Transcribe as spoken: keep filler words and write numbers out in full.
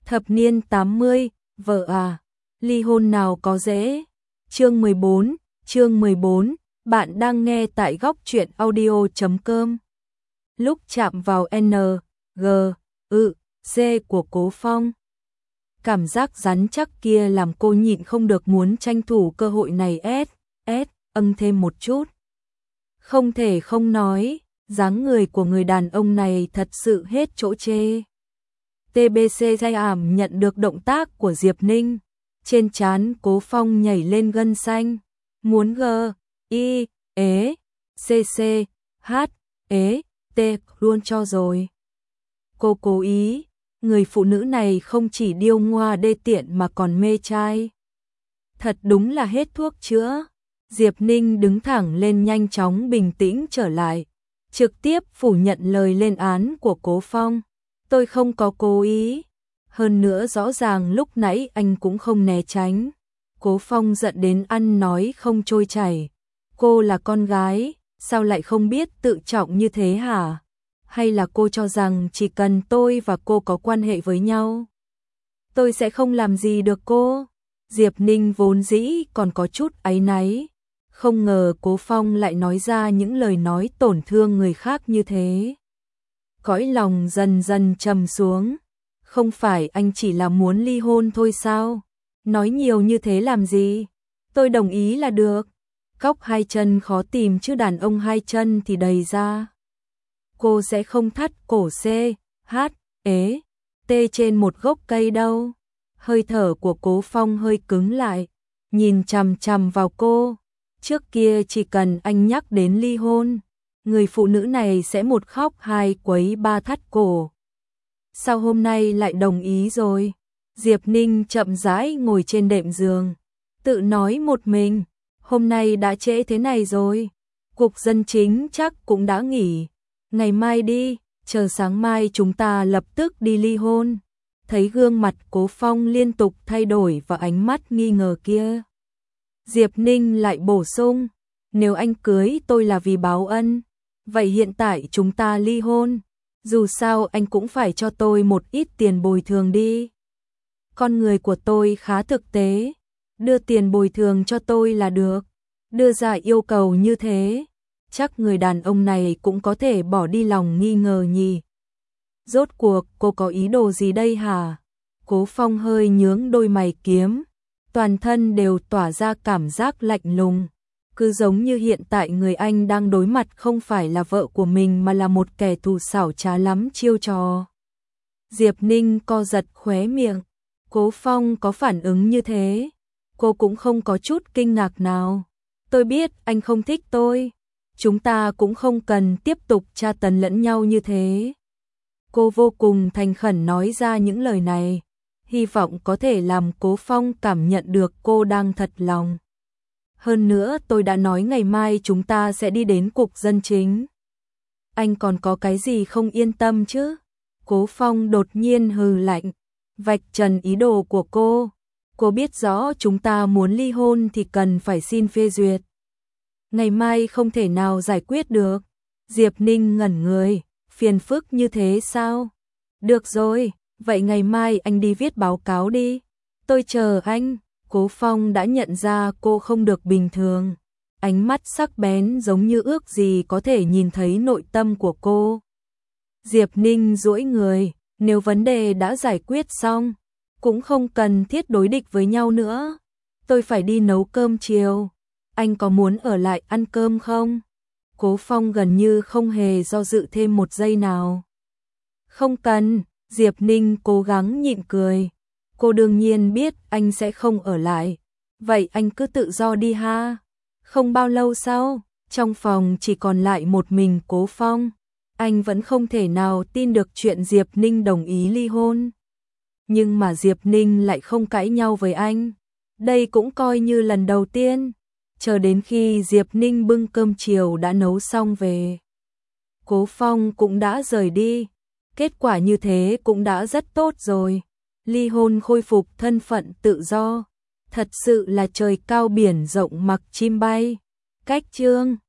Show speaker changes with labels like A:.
A: Thập niên tám mươi, vợ à, ly hôn nào có dễ. Chương mười bốn, chương mười bốn, bạn đang nghe tại góc truyện audio chấm com. Lúc chạm vào N, G, ư, C của Cố Phong, cảm giác rắn chắc kia làm cô nhịn không được muốn tranh thủ cơ hội này ép, ép, âng thêm một chút. Không thể không nói, dáng người của người đàn ông này thật sự hết chỗ chê. tê bê xê dây ảm nhận được động tác của Diệp Ninh, trên trán Cố Phong nhảy lên gân xanh, muốn G, I, ế, C, C, H, ế, T luôn cho rồi. Cô cố ý, người phụ nữ này không chỉ điêu ngoa đê tiện mà còn mê trai. Thật đúng là hết thuốc chữa. Diệp Ninh đứng thẳng lên nhanh chóng bình tĩnh trở lại, trực tiếp phủ nhận lời lên án của Cố Phong. Tôi không có cố ý. Hơn nữa rõ ràng lúc nãy anh cũng không né tránh. Cố Phong giận đến ăn nói không trôi chảy. Cô là con gái, sao lại không biết tự trọng như thế hả? Hay là cô cho rằng chỉ cần tôi và cô có quan hệ với nhau, tôi sẽ không làm gì được cô? Diệp Ninh vốn dĩ còn có chút áy náy. Không ngờ Cố Phong lại nói ra những lời nói tổn thương người khác như thế. Cõi lòng dần dần trầm xuống. Không phải anh chỉ là muốn ly hôn thôi sao? Nói nhiều như thế làm gì? Tôi đồng ý là được. Cóc hai chân khó tìm chứ đàn ông hai chân thì đầy ra. Cô sẽ không thắt cổ C, H, ế, T trên một gốc cây đâu. Hơi thở của Cố Phong hơi cứng lại, nhìn chằm chằm vào cô. Trước kia chỉ cần anh nhắc đến ly hôn, người phụ nữ này sẽ một khóc hai quấy ba thắt cổ. Sao hôm nay lại đồng ý rồi? Diệp Ninh chậm rãi ngồi trên đệm giường, tự nói một mình, hôm nay đã trễ thế này rồi, cục dân chính chắc cũng đã nghỉ, ngày mai đi, chờ sáng mai chúng ta lập tức đi ly hôn. Thấy gương mặt Cố Phong liên tục thay đổi và ánh mắt nghi ngờ kia, Diệp Ninh lại bổ sung, nếu anh cưới tôi là vì báo ân, vậy hiện tại chúng ta ly hôn, dù sao anh cũng phải cho tôi một ít tiền bồi thường đi. Con người của tôi khá thực tế, đưa tiền bồi thường cho tôi là được. Đưa ra yêu cầu như thế, chắc người đàn ông này cũng có thể bỏ đi lòng nghi ngờ nhỉ. Rốt cuộc cô có ý đồ gì đây hả? Cố Phong hơi nhướng đôi mày kiếm, toàn thân đều tỏa ra cảm giác lạnh lùng, cứ giống như hiện tại người anh đang đối mặt không phải là vợ của mình mà là một kẻ thù xảo trá lắm chiêu trò. Diệp Ninh co giật khóe miệng, Cố Phong có phản ứng như thế, cô cũng không có chút kinh ngạc nào. Tôi biết anh không thích tôi, chúng ta cũng không cần tiếp tục tra tấn lẫn nhau như thế. Cô vô cùng thành khẩn nói ra những lời này, hy vọng có thể làm Cố Phong cảm nhận được cô đang thật lòng. Hơn nữa tôi đã nói ngày mai chúng ta sẽ đi đến cục dân chính. Anh còn có cái gì không yên tâm chứ? Cố Phong đột nhiên hừ lạnh, vạch trần ý đồ của cô. Cô biết rõ chúng ta muốn ly hôn thì cần phải xin phê duyệt. Ngày mai không thể nào giải quyết được. Diệp Ninh ngẩn người, phiền phức như thế sao? Được rồi, vậy ngày mai anh đi viết báo cáo đi. Tôi chờ anh. Cố Phong đã nhận ra cô không được bình thường. Ánh mắt sắc bén giống như ước gì có thể nhìn thấy nội tâm của cô. Diệp Ninh duỗi người, nếu vấn đề đã giải quyết xong, cũng không cần thiết đối địch với nhau nữa. Tôi phải đi nấu cơm chiều. Anh có muốn ở lại ăn cơm không? Cố Phong gần như không hề do dự thêm một giây nào. Không cần, Diệp Ninh cố gắng nhịn cười. Cô đương nhiên biết anh sẽ không ở lại. Vậy anh cứ tự do đi ha. Không bao lâu sau, trong phòng chỉ còn lại một mình Cố Phong. Anh vẫn không thể nào tin được chuyện Diệp Ninh đồng ý ly hôn. Nhưng mà Diệp Ninh lại không cãi nhau với anh. Đây cũng coi như lần đầu tiên. Chờ đến khi Diệp Ninh bưng cơm chiều đã nấu xong về, Cố Phong cũng đã rời đi. Kết quả như thế cũng đã rất tốt rồi. Ly hôn khôi phục thân phận tự do. Thật sự là trời cao biển rộng mặc chim bay. Cách chương